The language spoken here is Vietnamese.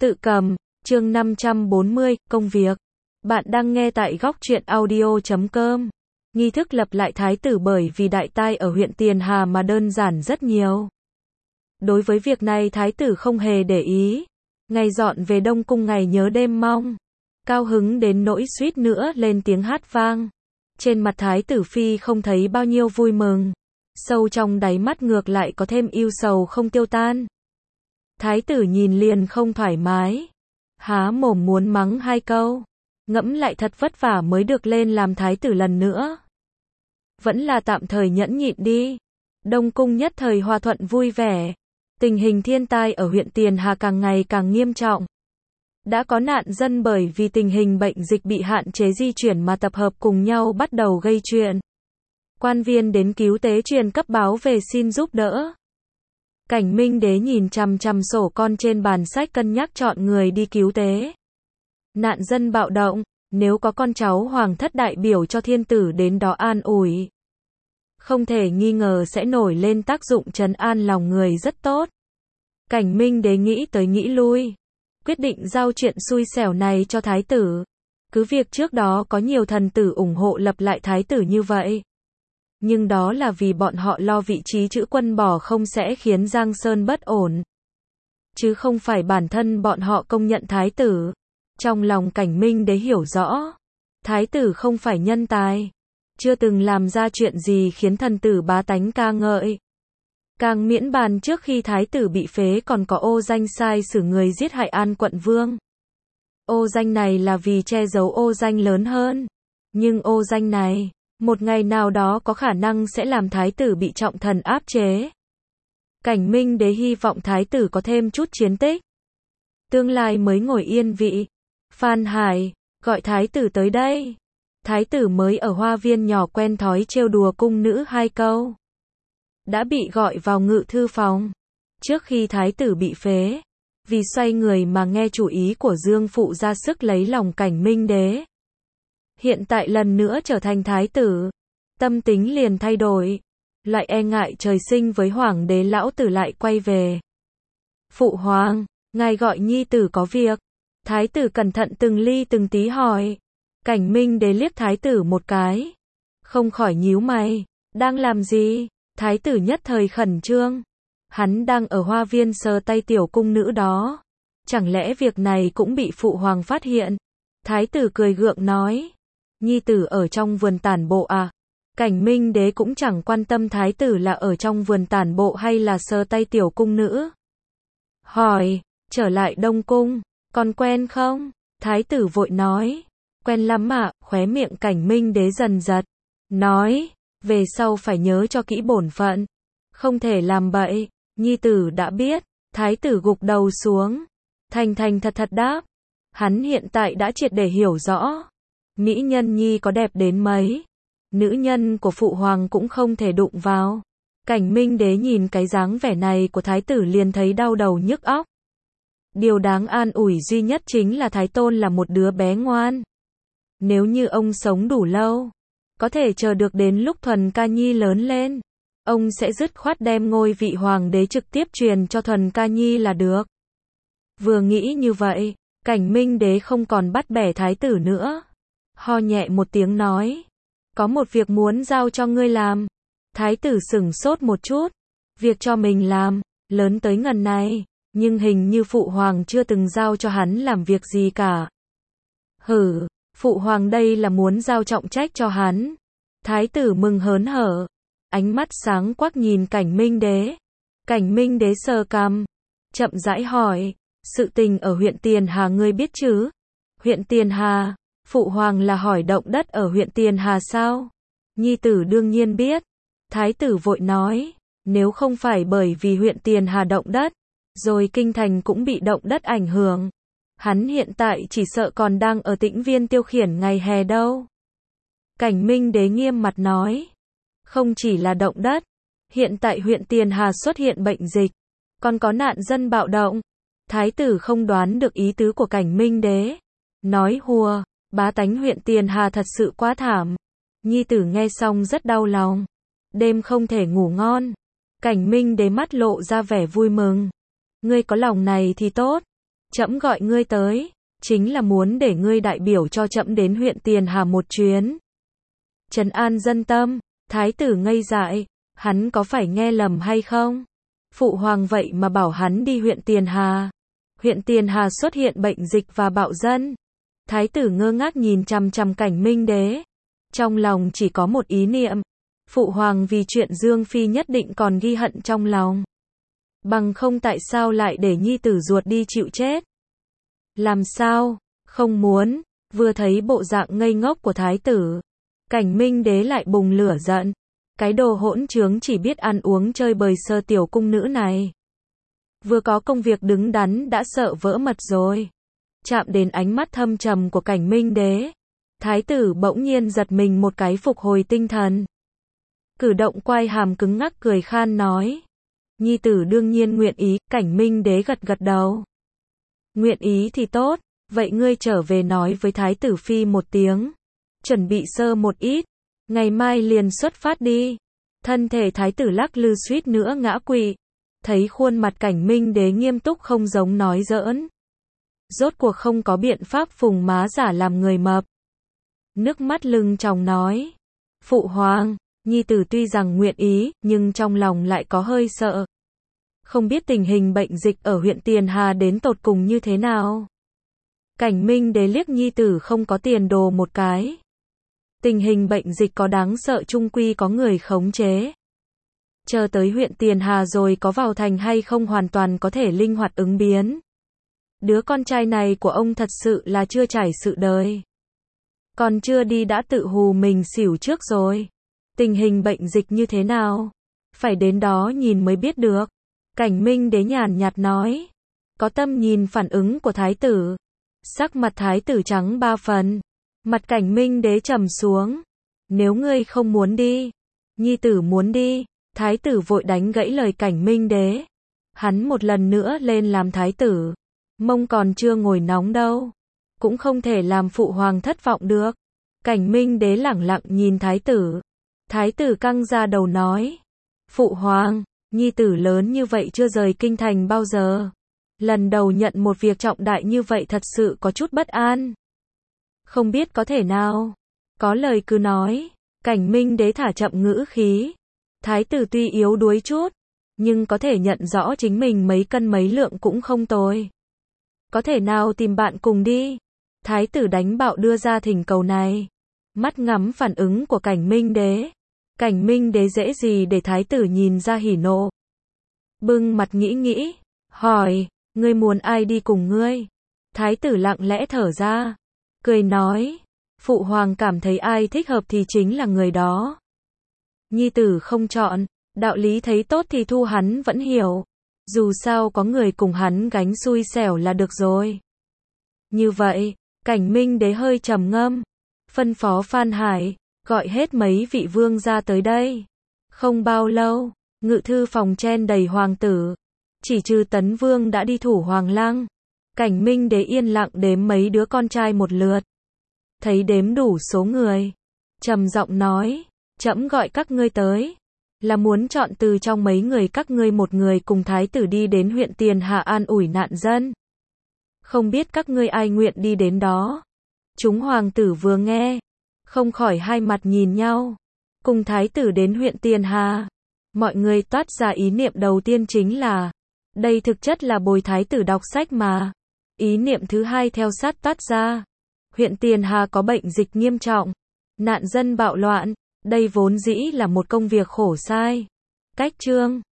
Tự cầm, chương 540, công việc. Bạn đang nghe tại góc truyện audio.com. Nghi thức lập lại thái tử bởi vì đại tai ở huyện Tiền Hà mà đơn giản rất nhiều. Đối với việc này thái tử không hề để ý. Ngày dọn về Đông Cung ngày nhớ đêm mong. Cao hứng đến nỗi suýt nữa lên tiếng hát vang. Trên mặt thái tử phi không thấy bao nhiêu vui mừng. Sâu trong đáy mắt ngược lại có thêm ưu sầu không tiêu tan. Thái tử nhìn liền không thoải mái. Há mồm muốn mắng hai câu. Ngẫm lại thật vất vả mới được lên làm thái tử lần nữa. Vẫn là tạm thời nhẫn nhịn đi. Đông Cung nhất thời hòa thuận vui vẻ. Tình hình thiên tai ở huyện Tiền Hà càng ngày càng nghiêm trọng. Đã có nạn dân bởi vì tình hình bệnh dịch bị hạn chế di chuyển mà tập hợp cùng nhau bắt đầu gây chuyện. Quan viên đến cứu tế truyền cấp báo về xin giúp đỡ. Cảnh Minh Đế nhìn chằm chằm sổ con trên bàn sách cân nhắc chọn người đi cứu tế. Nạn dân bạo động, nếu có con cháu hoàng thất đại biểu cho thiên tử đến đó an ủi. Không thể nghi ngờ sẽ nổi lên tác dụng trấn an lòng người rất tốt. Cảnh Minh Đế nghĩ tới nghĩ lui. Quyết định giao chuyện xui xẻo này cho thái tử. Cứ việc trước đó có nhiều thần tử ủng hộ lập lại thái tử như vậy. Nhưng đó là vì bọn họ lo vị trí chữ quân bỏ không sẽ khiến Giang Sơn bất ổn. Chứ không phải bản thân bọn họ công nhận thái tử. Trong lòng Cảnh Minh Đế hiểu rõ. Thái tử không phải nhân tài. Chưa từng làm ra chuyện gì khiến thần tử bá tánh ca ngợi. Càng miễn bàn trước khi thái tử bị phế còn có ô danh sai xử người giết hại An quận vương. Ô danh này là vì che giấu ô danh lớn hơn. Nhưng ô danh này, một ngày nào đó có khả năng sẽ làm thái tử bị trọng thần áp chế. Cảnh Minh Đế hy vọng thái tử có thêm chút chiến tích. Tương lai mới ngồi yên vị. Phan Hải, gọi thái tử tới đây. Thái tử mới ở hoa viên nhỏ quen thói trêu đùa cung nữ hai câu. Đã bị gọi vào ngự thư phòng. Trước khi thái tử bị phế. Vì xoay người mà nghe chủ ý của Dương Phụ ra sức lấy lòng Cảnh Minh Đế. Hiện tại lần nữa trở thành thái tử. Tâm tính liền thay đổi. Lại e ngại trời sinh với hoàng đế lão tử lại quay về. Phụ hoàng, ngài gọi nhi tử có việc. Thái tử cẩn thận từng ly từng tí hỏi. Cảnh Minh Đế liếc thái tử một cái. Không khỏi nhíu mày. Đang làm gì? Thái tử nhất thời khẩn trương. Hắn đang ở hoa viên sờ tay tiểu cung nữ đó. Chẳng lẽ việc này cũng bị phụ hoàng phát hiện? Thái tử cười gượng nói. Nhi tử ở trong vườn tản bộ à? Cảnh Minh Đế cũng chẳng quan tâm thái tử là ở trong vườn tản bộ hay là sờ tay tiểu cung nữ. Hỏi, trở lại Đông Cung, còn quen không? Thái tử vội nói. Quen lắm ạ, khóe miệng Cảnh Minh Đế dần giật. Nói, về sau phải nhớ cho kỹ bổn phận. Không thể làm bậy, nhi tử đã biết. Thái tử gục đầu xuống. Thành thành thật thật đáp. Hắn hiện tại đã triệt để hiểu rõ. Mỹ nhân nhi có đẹp đến mấy. Nữ nhân của phụ hoàng cũng không thể đụng vào. Cảnh Minh Đế nhìn cái dáng vẻ này của thái tử liền thấy đau đầu nhức óc. Điều đáng an ủi duy nhất chính là thái tôn là một đứa bé ngoan. Nếu như ông sống đủ lâu, có thể chờ được đến lúc Thuần Ca Nhi lớn lên, ông sẽ dứt khoát đem ngôi vị hoàng đế trực tiếp truyền cho Thuần Ca Nhi là được. Vừa nghĩ như vậy, Cảnh Minh Đế không còn bắt bẻ thái tử nữa. Ho nhẹ một tiếng nói. Có một việc muốn giao cho ngươi làm. Thái tử sửng sốt một chút. Việc cho mình làm, lớn tới ngần này. Nhưng hình như phụ hoàng chưa từng giao cho hắn làm việc gì cả. Hử, phụ hoàng đây là muốn giao trọng trách cho hắn. Thái tử mừng hớn hở. Ánh mắt sáng quắc nhìn Cảnh Minh Đế. Cảnh Minh Đế sờ cằm. Chậm rãi hỏi. Sự tình ở huyện Tiền Hà ngươi biết chứ? Huyện Tiền Hà? Phụ hoàng là hỏi động đất ở huyện Tiền Hà sao? Nhi tử đương nhiên biết. Thái tử vội nói. Nếu không phải bởi vì huyện Tiền Hà động đất, rồi kinh thành cũng bị động đất ảnh hưởng. Hắn hiện tại chỉ sợ còn đang ở Tĩnh Viên tiêu khiển ngày hè đâu. Cảnh Minh Đế nghiêm mặt nói. Không chỉ là động đất. Hiện tại huyện Tiền Hà xuất hiện bệnh dịch. Còn có nạn dân bạo động. Thái tử không đoán được ý tứ của Cảnh Minh Đế. Nói hùa. Bá tánh huyện Tiền Hà thật sự quá thảm. Nhi tử nghe xong rất đau lòng. Đêm không thể ngủ ngon. Cảnh Minh Đế mắt lộ ra vẻ vui mừng. Ngươi có lòng này thì tốt. Trẫm gọi ngươi tới, chính là muốn để ngươi đại biểu cho trẫm đến huyện Tiền Hà một chuyến. Trấn an dân tâm, thái tử ngây dại, hắn có phải nghe lầm hay không? Phụ hoàng vậy mà bảo hắn đi huyện Tiền Hà. Huyện Tiền Hà xuất hiện bệnh dịch và bạo dân. Thái tử ngơ ngác nhìn chằm chằm Cảnh Minh Đế. Trong lòng chỉ có một ý niệm. Phụ hoàng vì chuyện Dương Phi nhất định còn ghi hận trong lòng. Bằng không tại sao lại để nhi tử ruột đi chịu chết? Làm sao? Không muốn. Vừa thấy bộ dạng ngây ngốc của thái tử, Cảnh Minh Đế lại bùng lửa giận. Cái đồ hỗn trướng chỉ biết ăn uống chơi bời sơ tiểu cung nữ này. Vừa có công việc đứng đắn đã sợ vỡ mật rồi. Chạm đến ánh mắt thâm trầm của Cảnh Minh Đế, thái tử bỗng nhiên giật mình một cái phục hồi tinh thần. Cử động quai hàm cứng ngắc cười khan nói. Nhi tử đương nhiên nguyện ý. Cảnh Minh Đế gật gật đầu. Nguyện ý thì tốt, vậy ngươi trở về nói với thái tử phi một tiếng. Chuẩn bị sơ một ít, ngày mai liền xuất phát đi. Thân thể thái tử lắc lư suýt nữa ngã quỵ. Thấy khuôn mặt Cảnh Minh Đế nghiêm túc không giống nói giỡn. Rốt cuộc không có biện pháp phùng má giả làm người mập. Nước mắt lưng tròng nói. Phụ hoàng, nhi tử tuy rằng nguyện ý, nhưng trong lòng lại có hơi sợ. Không biết tình hình bệnh dịch ở huyện Tiền Hà đến tột cùng như thế nào. Cảnh Minh Đế liếc nhi tử không có tiền đồ một cái. Tình hình bệnh dịch có đáng sợ chung quy có người khống chế. Chờ tới huyện Tiền Hà rồi có vào thành hay không hoàn toàn có thể linh hoạt ứng biến. Đứa con trai này của ông thật sự là chưa trải sự đời. Còn chưa đi đã tự hù mình xỉu trước rồi. Tình hình bệnh dịch như thế nào? Phải đến đó nhìn mới biết được. Cảnh Minh Đế nhàn nhạt nói. Có tâm nhìn phản ứng của thái tử. Sắc mặt thái tử trắng ba phần. Mặt Cảnh Minh Đế trầm xuống. Nếu ngươi không muốn đi, nhi tử muốn đi. Thái tử vội đánh gãy lời Cảnh Minh Đế. Hắn một lần nữa lên làm thái tử. Mông còn chưa ngồi nóng đâu. Cũng không thể làm phụ hoàng thất vọng được. Cảnh Minh Đế lẳng lặng nhìn thái tử. Thái tử căng ra đầu nói. Phụ hoàng, nhi tử lớn như vậy chưa rời kinh thành bao giờ. Lần đầu nhận một việc trọng đại như vậy thật sự có chút bất an. Không biết có thể nào. Có lời cứ nói. Cảnh Minh Đế thả chậm ngữ khí. Thái tử tuy yếu đuối chút, nhưng có thể nhận rõ chính mình mấy cân mấy lượng cũng không tồi. Có thể nào tìm bạn cùng đi? Thái tử đánh bạo đưa ra thỉnh cầu này. Mắt ngắm phản ứng của Cảnh Minh Đế. Cảnh Minh Đế dễ gì để thái tử nhìn ra hỉ nộ. Bưng mặt nghĩ, hỏi, ngươi muốn ai đi cùng ngươi? Thái tử lặng lẽ thở ra, cười nói, phụ hoàng cảm thấy ai thích hợp thì chính là người đó. Nhi tử không chọn, đạo lý thấy tốt thì thu hắn vẫn hiểu. Dù sao có người cùng hắn gánh xui xẻo là được rồi. Như vậy, Cảnh Minh Đế hơi trầm ngâm, phân phó Phan Hải, gọi hết mấy vị vương ra tới đây. Không bao lâu, ngự thư phòng chen đầy hoàng tử. Chỉ trừ Tấn Vương đã đi thủ Hoàng Lăng. Cảnh Minh Đế yên lặng đếm mấy đứa con trai một lượt. Thấy đếm đủ số người, trầm giọng nói, trẫm gọi các ngươi tới, là muốn chọn từ trong mấy người các ngươi một người cùng thái tử đi đến huyện Tiền Hà an ủi nạn dân. Không biết các ngươi ai nguyện đi đến đó. Chúng hoàng tử vừa nghe, không khỏi hai mặt nhìn nhau. Cùng thái tử đến huyện Tiền Hà. Mọi người toát ra ý niệm đầu tiên chính là, đây thực chất là bồi thái tử đọc sách mà. Ý niệm thứ hai theo sát toát ra, huyện Tiền Hà có bệnh dịch nghiêm trọng, nạn dân bạo loạn, đây vốn dĩ là một công việc khổ sai. Cách chương